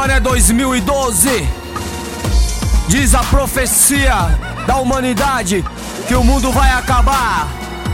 ano é 2012. Diz a profecia da humanidade que o mundo vai acabar.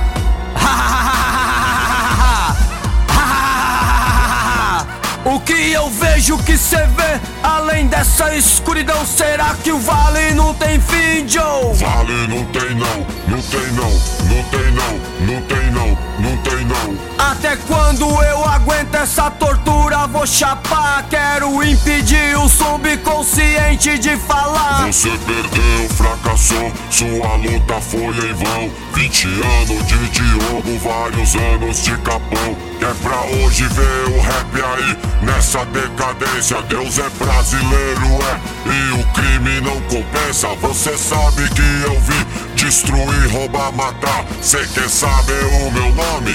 O que eu vejo que cê vê além dessa escuridão? Será que o vale não tem fim, Joe? Vale não tem não, não tem não, não tem não, não tem não, não tem não. Até quando eu aguento essa tortura? Vou chapar, quero impedir o subconsciente de falar. Você perdeu, fracassou, sua luta foi em vão. 20 anos de Diogo, vários anos de Capão. É pra hoje ver o rap aí, nessa decadência. Deus é brasileiro, e o crime não compensa. Você sabe que eu vim destruir, roubar, matar. Cê quer saber o meu nome?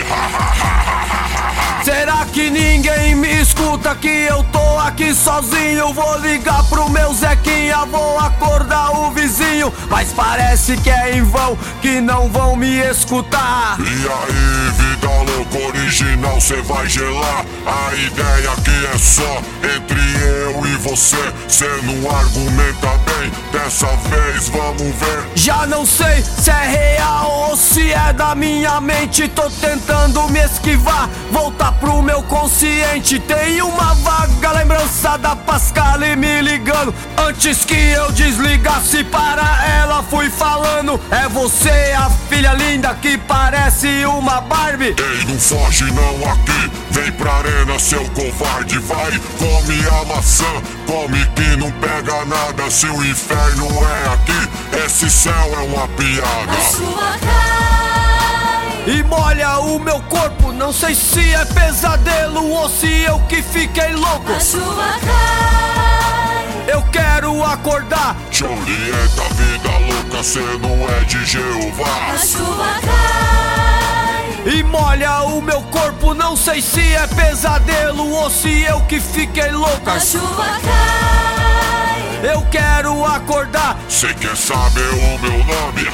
Será que ninguém me escuta que eu tô aqui sozinho? Vou ligar pro meu Zequinha, vou acordar o vizinho. Mas parece que é em vão, que não vão me escutar. E aí, vida louca original, cê vai gelar. A ideia aqui é só entre eu e você. Cê não argumenta bem, dessa vez vamos ver. Já não sei se é real ou se é da minha mente. Tô tentando me esquivar, voltar pro meu consciente. Tem uma vaga lembrança da Pascale me ligando. Antes que eu desligasse para ela fui falando: é você a filha linda que parece uma Barbie. Ei, não foge não aqui, vem pra arena seu covarde. Vai, come a maçã, come que não pega nada. Se o inferno é aqui, esse céu é uma piada. A chuva cai e molha o meu corpo. Não sei se é pesadelo ou se eu que fiquei louco. A chuva cai, eu quero acordar. Julieta, vida louca, cê não é de Jeová. a chuva cai, E molha o meu corpo. Não sei se é pesadelo ou se eu que fiquei louca. a chuva cai, Eu quero acordar. Cê quer saber o meu nome?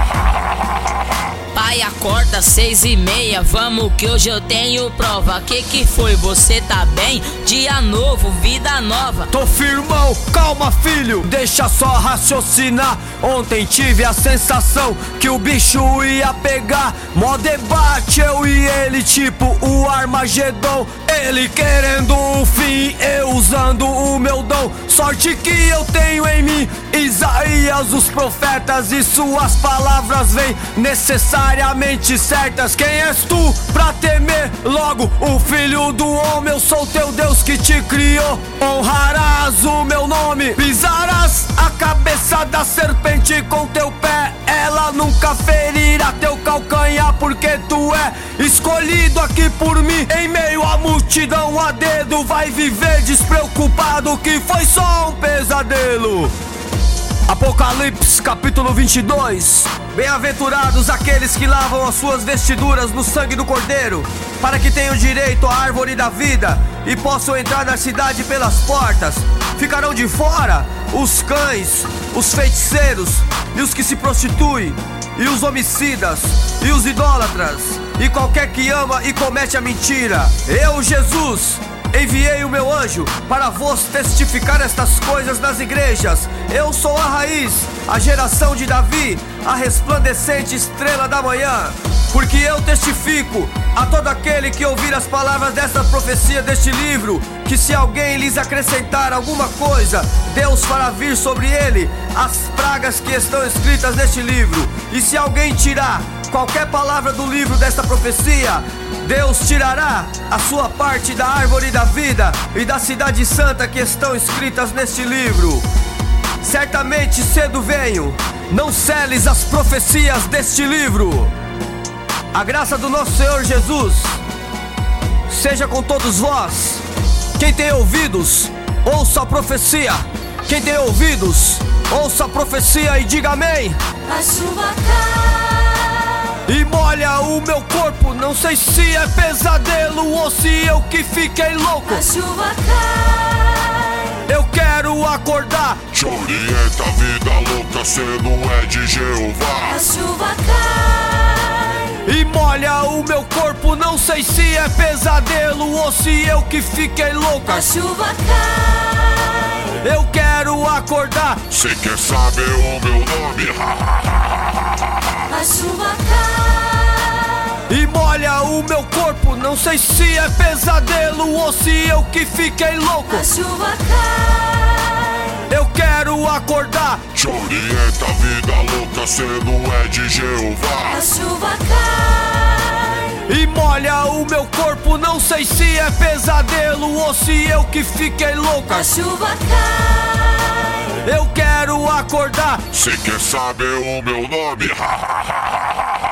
Pai, acorda 6h30, vamos que hoje eu tenho prova. Que foi? Você tá bem? Dia novo, vida nova. Tô firmão, calma filho, deixa só raciocinar. Ontem tive a sensação que o bicho ia pegar. Mó debate eu e ele, tipo o Armagedon. Ele querendo um fim, eu usando o meu dom. Sorte que eu tenho em mim Isaías, os profetas, e suas palavras vêm necessariamente certas. Quem és tu pra temer? Logo o filho do homem. Eu sou teu Deus que te criou. Honrarás o meu nome, pisarás a cabeça da serpente com teu pé. Ela nunca ferirá teu calcanhar, porque tu é escolhido aqui por mim. Em meio à multidão a dedo, vai viver despreocupado que foi só um pesadelo. Apocalipse capítulo 22. Bem-aventurados aqueles que lavam as suas vestiduras no sangue do Cordeiro, para que tenham direito à árvore da vida e possam entrar na cidade pelas portas. Ficarão de fora os cães, os feiticeiros, e os que se prostituem, e os homicidas, e os idólatras, e qualquer que ama e comete a mentira. Eu, Jesus, enviei o meu anjo para vos testificar estas coisas nas igrejas. Eu sou a raiz, a geração de Davi, a resplandecente estrela da manhã. Porque eu testifico a todo aquele que ouvir as palavras desta profecia deste livro, que se alguém lhes acrescentar alguma coisa, Deus fará vir sobre ele as pragas que estão escritas neste livro. E se alguém tirar qualquer palavra do livro desta profecia, Deus tirará a sua parte da árvore da vida e da cidade santa que estão escritas neste livro. Certamente cedo venho, não celes as profecias deste livro. A graça do nosso Senhor Jesus seja com todos vós. Quem tem ouvidos, ouça a profecia. Quem tem ouvidos, ouça a profecia e diga amém. a chuva cai, E molha o meu corpo. Não sei se é pesadelo ou se eu que fiquei louco. a chuva cai, Eu quero acordar. Julieta, vida louca, cê não é de Jeová. a chuva cai, E molha o meu corpo. corpo, não sei se é pesadelo ou se eu que fiquei louca. A chuva cai. Eu quero acordar. Cê quer saber o meu nome? A chuva cai. E molha o meu corpo, não sei se é pesadelo ou se eu que fiquei louco. A chuva cai. Eu quero acordar. Te orienta, vida louca, cê não é de Jeová. A chuva cai. E molha o meu corpo, não sei se é pesadelo ou se eu que fiquei louca. A chuva cai. Eu quero acordar. Cê quer saber o meu nome?